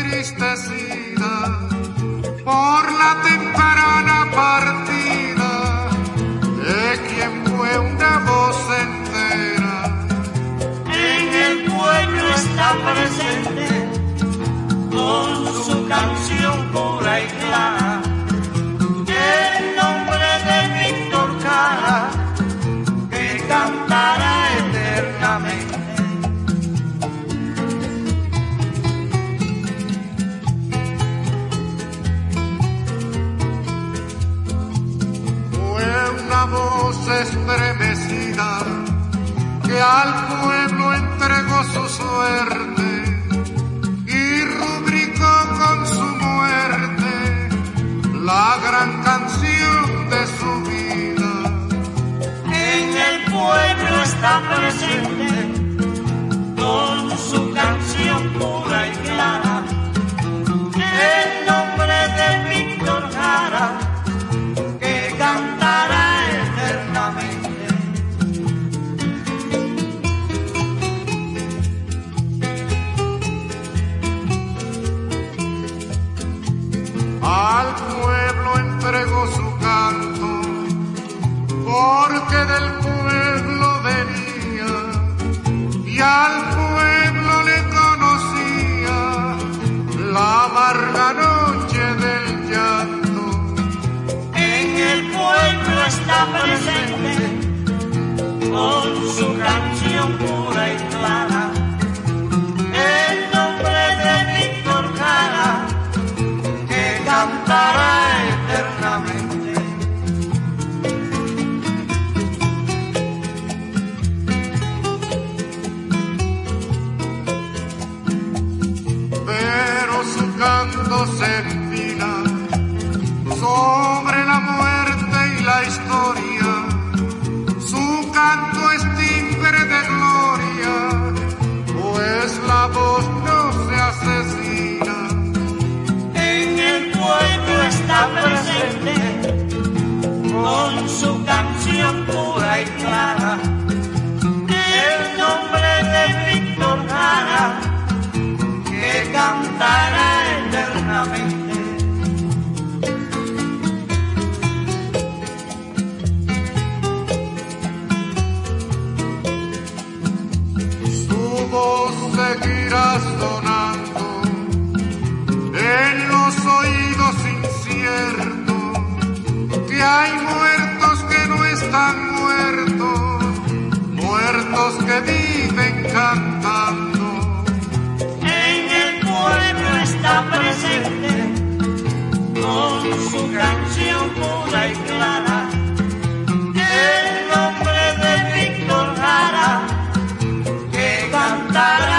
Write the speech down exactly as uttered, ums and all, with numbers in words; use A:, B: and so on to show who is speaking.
A: entristecida por la temprana partida de quien fue una voz entera.
B: En el pueblo está presente con su canción pura y clara el nombre de Víctor Jara, que cantará eternamente.
A: Una voz estremecida que al pueblo entregó su suerte y rubricó con su muerte la gran canción de su vida.
B: En el pueblo está presente con su canción pura y clara el nombre de Víctor Jara, que cantará eternamente.
A: Al pueblo entregó su canto, porque del pueblo venía, y al pueblo le conocía la amarga noche del llanto.
B: En el pueblo está presente con su canción pura y clara el nombre de Víctor Jara, que cantará eternamente.
A: Pero su canto se enfila sobre la muerte y la historia, su canto es timbre de gloria, pues la voz no se asesina.
B: En el pueblo está presente con su canción pura y clara el nombre de Víctor Jara, que cantará eternamente.
A: Su voz seguirá sonando en los oídos inciertos, que hay muertos que no están muertos, muertos que viven cantando.
B: En el pueblo está presente con su canción pura y clara el nombre de Víctor Jara, que cantará